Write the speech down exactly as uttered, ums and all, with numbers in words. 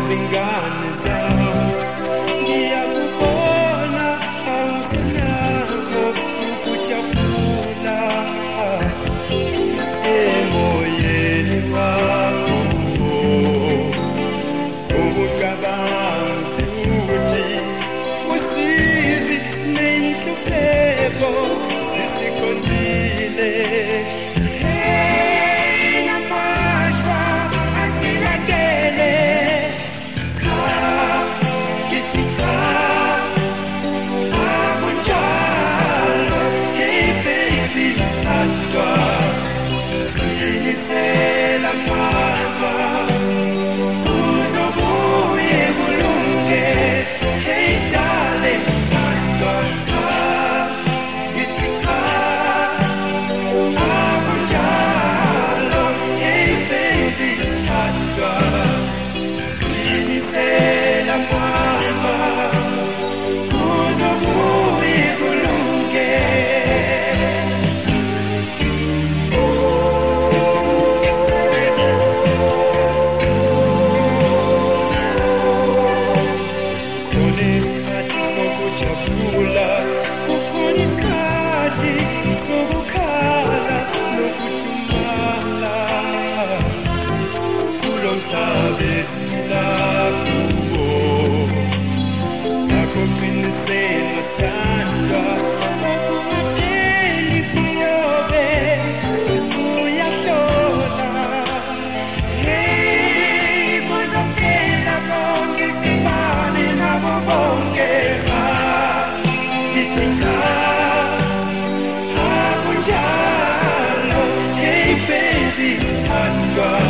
izingane zami ngiyakubona awusenakho ukujabula emoyeni wakho ukucabanga ukuthi usizi nenhlupheko zisiqondile. Qinisela mama uzobuye kulunge. Hey darling, sithandwa cha, ngithi cha akunjalo. Hey baby, sithandwa qinisela mama uzobuye kulunge. Jabula kukhona isikhathi sokukhala nokuthumala kulo mhlaba esiphila kuwo. Ngakho qinisela sithandwa okungapheli kuyobe kuyahlola. Hey kuzophela konke sifane nabo bonke. Hey baby, stand by.